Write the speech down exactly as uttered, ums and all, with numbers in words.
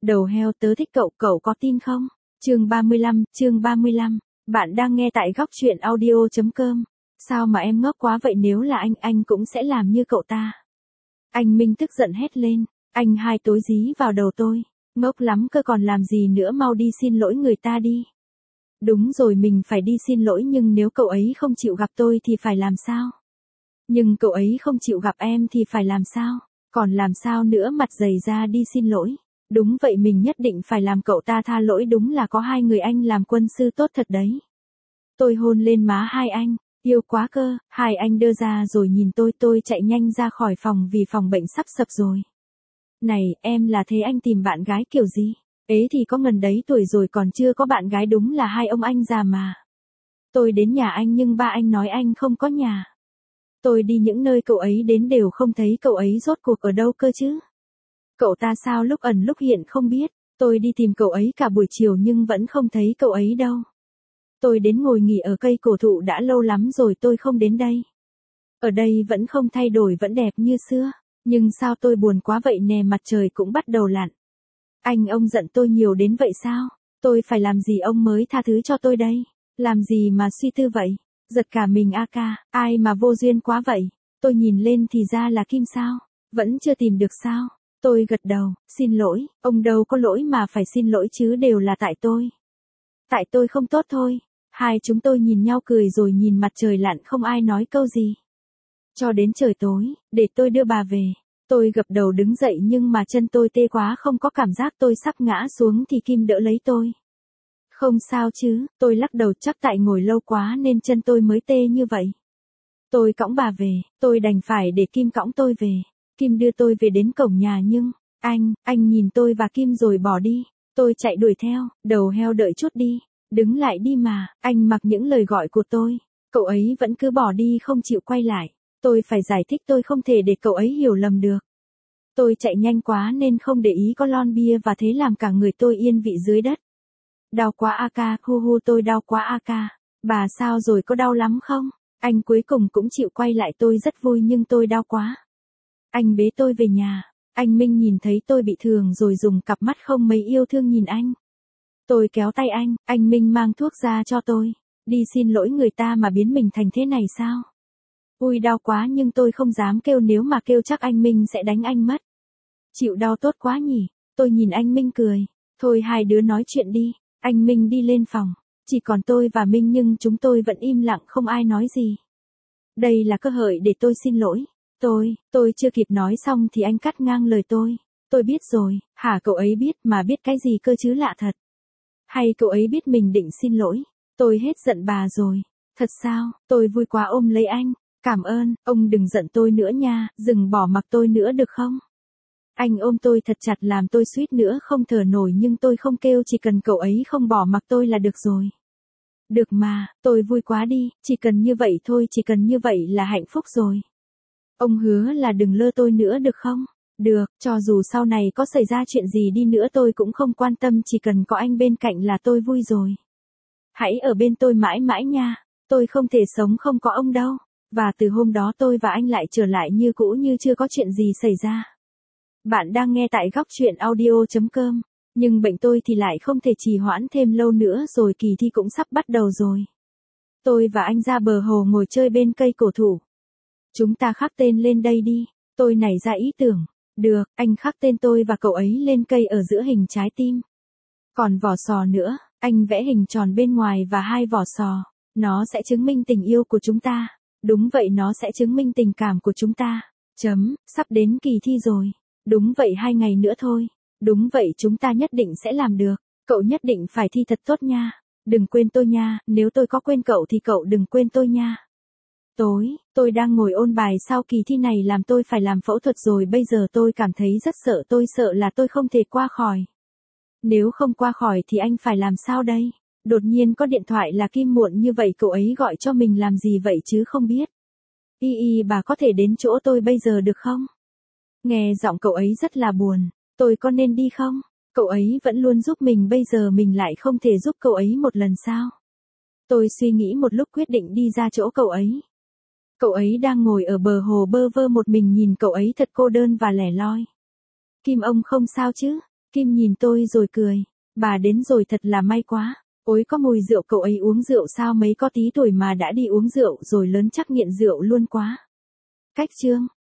Đầu heo tớ thích cậu, cậu có tin không? Chương ba mươi lăm, chương ba mươi lăm. Bạn đang nghe tại góc truyện audio chấm com. Sao mà em ngốc quá vậy, nếu là anh, anh cũng sẽ làm như cậu ta. Anh Minh tức giận hét lên, anh hai tối dí vào đầu tôi. Ngốc lắm cơ, còn làm gì nữa, mau đi xin lỗi người ta đi. Đúng rồi, mình phải đi xin lỗi, nhưng nếu cậu ấy không chịu gặp tôi thì phải làm sao? Nhưng cậu ấy không chịu gặp em thì phải làm sao? Còn làm sao nữa, mặt dày ra đi xin lỗi. Đúng vậy, mình nhất định phải làm cậu ta tha lỗi, đúng là có hai người anh làm quân sư tốt thật đấy. Tôi hôn lên má hai anh, yêu quá cơ, hai anh đưa ra rồi nhìn tôi, tôi chạy nhanh ra khỏi phòng vì phòng bệnh sắp sập rồi. Này, em là thế anh tìm bạn gái kiểu gì? Ấy thì có ngần đấy tuổi rồi còn chưa có bạn gái, đúng là hai ông anh già mà. Tôi đến nhà anh nhưng ba anh nói anh không có nhà. Tôi đi những nơi cậu ấy đến đều không thấy cậu ấy, rốt cuộc ở đâu cơ chứ? Cậu ta sao lúc ẩn lúc hiện không biết, tôi đi tìm cậu ấy cả buổi chiều nhưng vẫn không thấy cậu ấy đâu. Tôi đến ngồi nghỉ ở cây cổ thụ đã lâu lắm rồi tôi không đến đây. Ở đây vẫn không thay đổi, vẫn đẹp như xưa, nhưng sao tôi buồn quá vậy nè, mặt trời cũng bắt đầu lặn. Anh ông giận tôi nhiều đến vậy sao? Tôi phải làm gì ông mới tha thứ cho tôi đây? Làm gì mà suy tư vậy? Giật cả mình a ca, ai mà vô duyên quá vậy? Tôi nhìn lên thì ra là Kim sao? Vẫn chưa tìm được sao? Tôi gật đầu, xin lỗi, ông đâu có lỗi mà phải xin lỗi chứ, đều là tại tôi. Tại tôi không tốt thôi. Hai chúng tôi nhìn nhau cười rồi nhìn mặt trời lặn, không ai nói câu gì. Cho đến trời tối, để tôi đưa bà về. Tôi gập đầu đứng dậy nhưng mà chân tôi tê quá, không có cảm giác tôi sắp ngã xuống thì Kim đỡ lấy tôi. Không sao chứ, tôi lắc đầu, chắc tại ngồi lâu quá nên chân tôi mới tê như vậy. Tôi cõng bà về, tôi đành phải để Kim cõng tôi về. Kim đưa tôi về đến cổng nhà nhưng, anh, anh nhìn tôi và Kim rồi bỏ đi. Tôi chạy đuổi theo, đầu heo đợi chút đi, đứng lại đi mà, anh mặc những lời gọi của tôi. Cậu ấy vẫn cứ bỏ đi không chịu quay lại. Tôi phải giải thích, tôi không thể để cậu ấy hiểu lầm được. Tôi chạy nhanh quá nên không để ý có lon bia và thế làm cả người tôi yên vị dưới đất. Đau quá a ca, hu hu tôi đau quá a ca. Bà sao rồi, có đau lắm không? Anh cuối cùng cũng chịu quay lại, tôi rất vui nhưng tôi đau quá. Anh bế tôi về nhà. Anh Minh nhìn thấy tôi bị thương rồi dùng cặp mắt không mấy yêu thương nhìn anh. Tôi kéo tay anh, anh Minh mang thuốc ra cho tôi. Đi xin lỗi người ta mà biến mình thành thế này sao? Ui đau quá, nhưng tôi không dám kêu, nếu mà kêu chắc anh Minh sẽ đánh anh mất. Chịu đau tốt quá nhỉ? Tôi nhìn anh Minh cười. Thôi hai đứa nói chuyện đi. Anh Minh đi lên phòng. Chỉ còn tôi và Minh nhưng chúng tôi vẫn im lặng, không ai nói gì. Đây là cơ hội để tôi xin lỗi. Tôi, tôi chưa kịp nói xong thì anh cắt ngang lời tôi. Tôi biết rồi. Hả, cậu ấy biết mà biết cái gì cơ chứ, lạ thật. Hay cậu ấy biết mình định xin lỗi? Tôi hết giận bà rồi. Thật sao? Tôi vui quá ôm lấy anh. Cảm ơn, ông đừng giận tôi nữa nha, đừng bỏ mặc tôi nữa được không? Anh ôm tôi thật chặt làm tôi suýt nữa không thở nổi, nhưng tôi không kêu, chỉ cần cậu ấy không bỏ mặc tôi là được rồi. Được mà, tôi vui quá đi, chỉ cần như vậy thôi, chỉ cần như vậy là hạnh phúc rồi. Ông hứa là đừng lơ tôi nữa được không? Được, cho dù sau này có xảy ra chuyện gì đi nữa tôi cũng không quan tâm, chỉ cần có anh bên cạnh là tôi vui rồi. Hãy ở bên tôi mãi mãi nha, tôi không thể sống không có ông đâu. Và từ hôm đó tôi và anh lại trở lại như cũ, như chưa có chuyện gì xảy ra. Bạn đang nghe tại góc truyện audio chấm com. Nhưng bệnh tôi thì lại không thể trì hoãn thêm lâu nữa rồi, kỳ thi cũng sắp bắt đầu rồi. Tôi và anh ra bờ hồ ngồi chơi bên cây cổ thụ. Chúng ta khắc tên lên đây đi. Tôi nảy ra ý tưởng. Được, anh khắc tên tôi và cậu ấy lên cây ở giữa hình trái tim. Còn vỏ sò nữa, anh vẽ hình tròn bên ngoài và hai vỏ sò. Nó sẽ chứng minh tình yêu của chúng ta. Đúng vậy, nó sẽ chứng minh tình cảm của chúng ta. Chấm, sắp đến kỳ thi rồi. Đúng vậy, hai ngày nữa thôi. Đúng vậy, chúng ta nhất định sẽ làm được. Cậu nhất định phải thi thật tốt nha. Đừng quên tôi nha, nếu tôi có quên cậu thì cậu đừng quên tôi nha. Tối, tôi đang ngồi ôn bài sau kỳ thi này, làm tôi phải làm phẫu thuật rồi, bây giờ tôi cảm thấy rất sợ, tôi sợ là tôi không thể qua khỏi. Nếu không qua khỏi thì anh phải làm sao đây? Đột nhiên có điện thoại là Kim, muộn như vậy cậu ấy gọi cho mình làm gì vậy chứ không biết. Y y bà có thể đến chỗ tôi bây giờ được không? Nghe giọng cậu ấy rất là buồn. Tôi có nên đi không? Cậu ấy vẫn luôn giúp mình, bây giờ mình lại không thể giúp cậu ấy một lần sao? Tôi suy nghĩ một lúc quyết định đi ra chỗ cậu ấy. Cậu ấy đang ngồi ở bờ hồ bơ vơ một mình, nhìn cậu ấy thật cô đơn và lẻ loi. Kim, ông không sao chứ? Kim nhìn tôi rồi cười. Bà đến rồi thật là may quá. Ôi có mùi rượu, cậu ấy uống rượu sao mấy có tí tuổi mà đã đi uống rượu rồi, lớn chắc nghiện rượu luôn quá. Cách chương